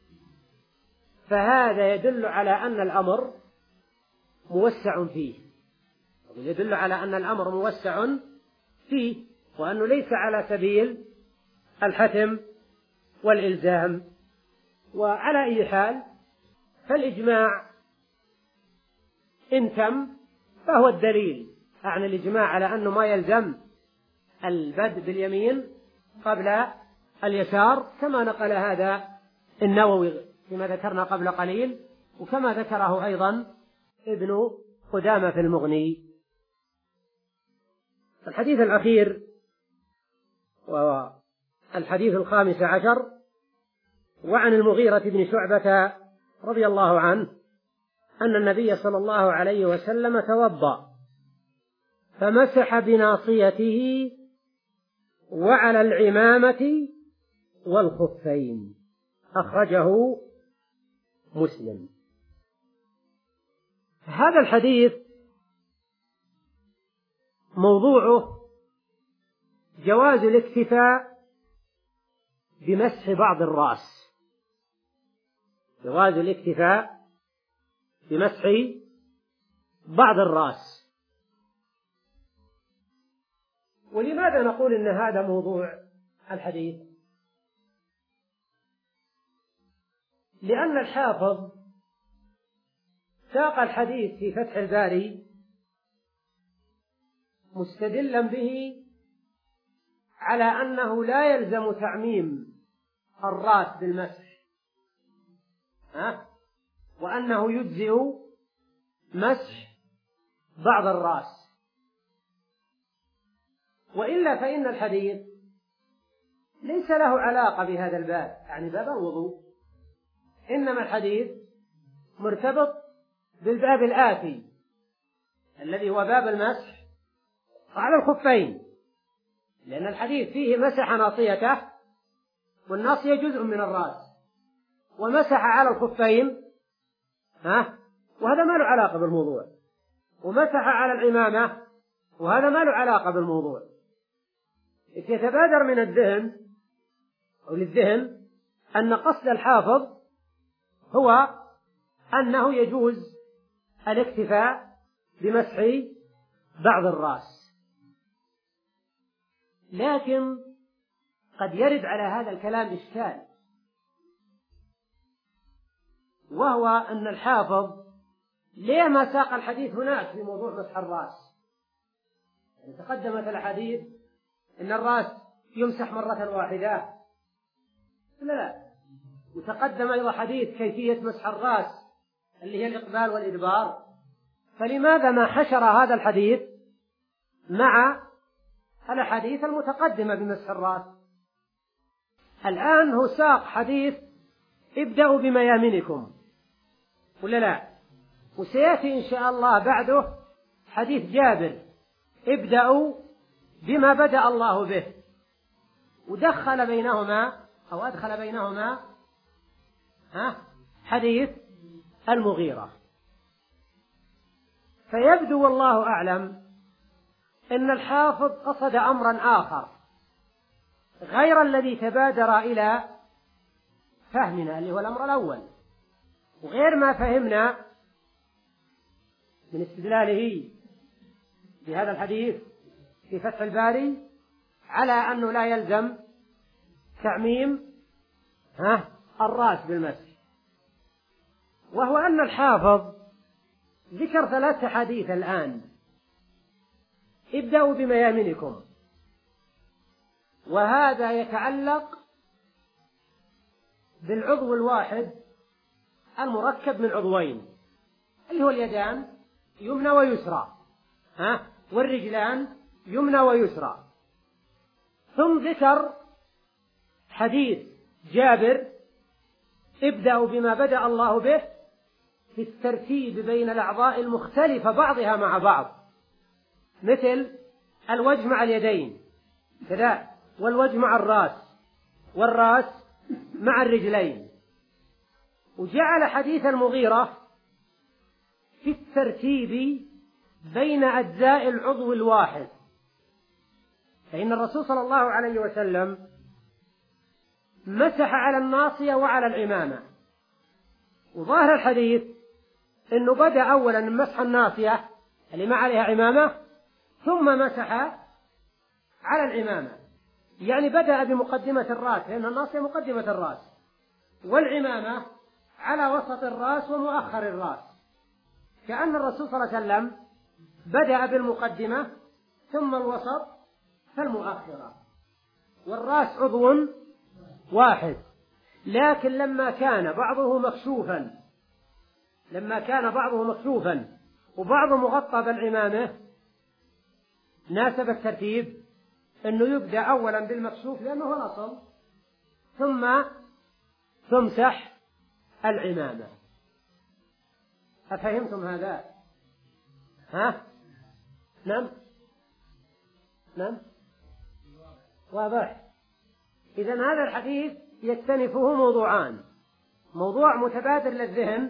فهذا يدل على أن الأمر موسع فيه يدل على أن الأمر موسع فيه وأنه ليس على سبيل الحتم والإلزام. وعلى أي حال فالإجماع إن تم فهو الدليل عن الإجماع على أنه ما يلزم البدء باليمين قبل اليسار، كما نقل هذا النووي فيما ذكرنا قبل قليل، وكما ذكره أيضا ابن قدامة في المغني. الحديث الأخير وهو الحديث الخامس عشر، وعن المغيرة بن شعبة رضي الله عنه أن النبي صلى الله عليه وسلم توضأ فمسح بناصيته وعلى العمامة والخفين، أخرجه مسلم. هذا الحديث موضوعه جواز الاكتفاء بمسح بعض الرأس جواز الاكتفاء بمسح بعض الرأس. ولماذا نقول إن هذا موضوع الحديث؟ لأن الحافظ ساق الحديث في فتح الباري مستدلا به على أنه لا يلزم تعميم الرأس بالمسح ها؟ وأنه يجزئ مسح بعض الرأس، وإلا فإن الحديث ليس له علاقة بهذا الباب، يعني باب الوضوء، إنما الحديث مرتبط بالباب الآتي الذي هو باب المسح على الخفين، لأن الحديث فيه مسح ناصيته، والناصية جزء من الرأس، ومسح على الخفين ها وهذا ما له علاقة بالموضوع، ومسح على العمامة وهذا ما له علاقة بالموضوع. يتبادر من الذهن أو للذهن أن قصد الحافظ هو أنه يجوز الاكتفاء بمسح بعض الرأس، لكن قد يرد على هذا الكلام إشكال، وهو أن الحافظ ليه ما ساق الحديث هناك في موضوع مسح الرأس؟ يعني تقدمت الحديث إن الرأس يمسح مرة واحدة، لا لا، وتقدم أيضا حديث كيفية مسح الرأس اللي هي الإقبال والإدبار، فلماذا ما حشر هذا الحديث مع الحديث المتقدمة بمسح الرأس؟ الآن هو ساق حديث ابدأوا بميامنكم ولا لا، وسيأتي إن شاء الله بعده حديث جابر ابدأوا بما بدأ الله به، ودخل بينهما أو أدخل بينهما ها حديث المغيرة. فيبدو والله أعلم أن الحافظ قصد أمرا آخر غير الذي تبادر إلى فهمنا اللي هو الأمر الأول، وغير ما فهمنا من استدلاله بهذا الحديث في فتح الباري على أنه لا يلزم تعميم ها الرأس بالمسح، وهو أن الحافظ ذكر ثلاث حديث الآن: ابدأوا بميامنكم، وهذا يتعلق بالعضو الواحد المركب من عضوين اللي هو اليدان يمنى ويسرى، ها والرجلان يمنى ويسرى. ثم ذكر حديث جابر ابدأوا بما بدأ الله به في الترتيب بين الأعضاء المختلفة بعضها مع بعض، مثل الوجه مع اليدين كذا، والوجه مع الرأس، والرأس مع الرجلين. وجعل حديث المغيرة في الترتيب بين أجزاء العضو الواحد، فإن الرسول صلى الله عليه وسلم مسح على الناصية وعلى العمامة، وظاهر الحديث أنه بدأ أولا مسح الناصية اللي ما عليها عمامة، ثم مسح على العمامة، يعني بدأ بمقدمة الرأس، لأن الناصية مقدمة الرأس، والعمامة على وسط الرأس ومؤخر الرأس، كأن الرسول صلى الله عليه وسلم بدأ بالمقدمة ثم الوسط فالمؤخرة، والرأس عضو واحد. لكن لما كان بعضه مكشوفا لما كان بعضه مكشوفا وبعضه مغطى بالعمامة ناسب الترتيب أنه يبدأ أولا بالمكشوف لأنه هو الأصل، ثم تمسح العمامة. أفهمتم هذا؟ ها؟ نعم نعم واضح. إذن هذا الحديث يكتنفه موضوعان: موضوع متبادر للذهن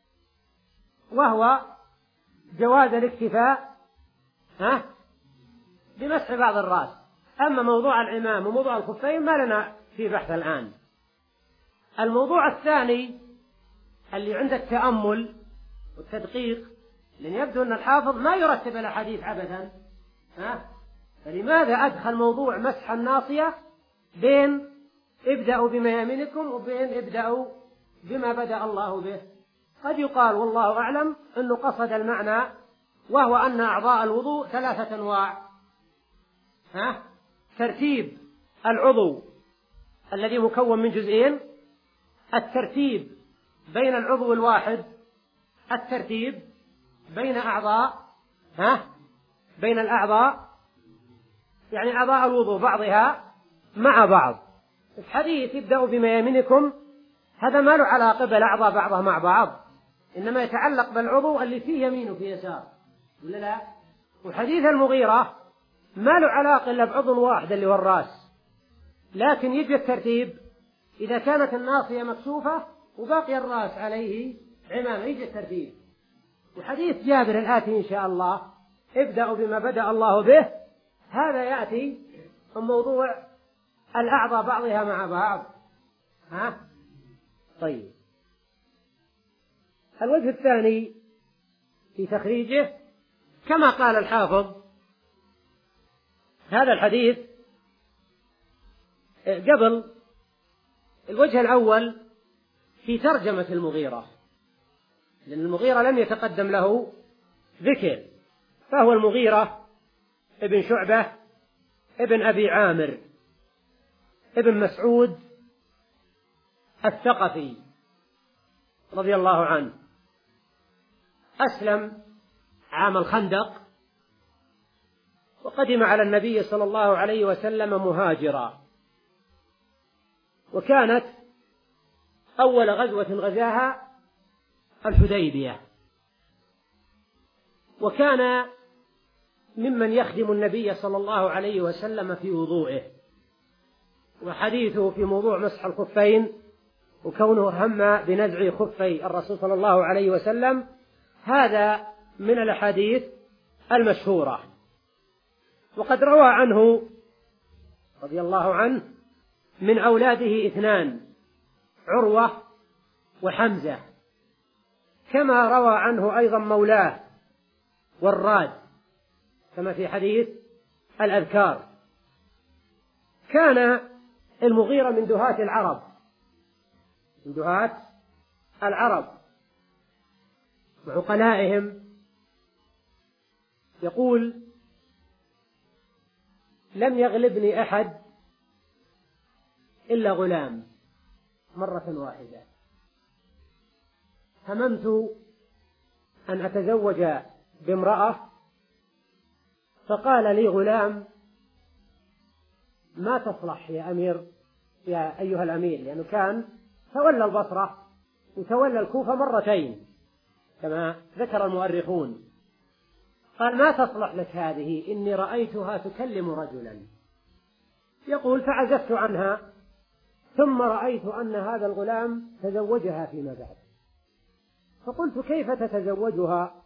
وهو جواز الاكتفاء ها بمسح بعض الرأس، أما موضوع العمام وموضوع الخفين ما لنا في بحث الآن. الموضوع الثاني اللي عند التأمل والتدقيق، لأن يبدو أن الحافظ ما يرتب الأحاديث عبثا، ها فلماذا أدخل موضوع مسح الناصية بين ابدأوا بميامنكم وبين ابدأوا بما بدأ الله به؟ قد يقال والله أعلم أنه قصد المعنى، وهو أن أعضاء الوضوء ثلاثة أنواع: ها ترتيب العضو الذي مكون من جزئين، الترتيب بين العضو الواحد، الترتيب بين أعضاء ها بين الأعضاء يعني أعضاء الوضوء بعضها مع بعض. الحديث ابدأوا بميامنكم هذا ما له علاقة بالأعضاء بعضها مع بعض، إنما يتعلق بالعضو اللي فيه يمين وفيه يسار، ولا لا؟ وحديث المغيرة ما له علاقة إلا بعضو واحد اللي هو الرأس، لكن يجي الترتيب إذا كانت الناصية مكشوفة وباقي الرأس عليه عمامة يجي الترتيب. وحديث جابر الآتي إن شاء الله ابدأوا بما بدأ الله به، هذا يأتي من موضوع الأعضاء بعضها مع بعض. ها طيب، الوجه الثاني في تخريجه كما قال الحافظ هذا الحديث قبل الوجه الأول في ترجمة المغيرة، لأن المغيرة لم يتقدم له ذكر، فهو المغيرة ابن شعبة ابن أبي عامر ابن مسعود الثقفي رضي الله عنه، أسلم عام الخندق، وقدم على النبي صلى الله عليه وسلم مهاجرا، وكانت أول غزوة غزاها الحديبية، وكان ممن يخدم النبي صلى الله عليه وسلم في وضوئه، وحديثه في موضوع مسح الخفين وكونه هم بنزع خفي الرسول صلى الله عليه وسلم هذا من الأحاديث المشهورة. وقد روى عنه رضي الله عنه من أولاده اثنان، عروة وحمزة، كما روى عنه أيضا مولاه والراد كما في حديث الأذكار. كان المغيرة من دهاة العرب من دهاة العرب وعقلائهم، يقول: لم يغلبني أحد إلا غلام مرة واحدة، هممت أن أتزوج بامرأة فقال لي غلام: ما تصلح يا أمير يا أيها الأمير، لأنه كان تولى البصرة وتولى الكوفة مرتين كما ذكر المؤرخون. قال: ما تصلح لك هذه، إني رأيتها تكلم رجلا. يقول: فعزفت عنها ثم رأيت أن هذا الغلام تزوجها فيما بعد، فقلت: كيف تتزوجها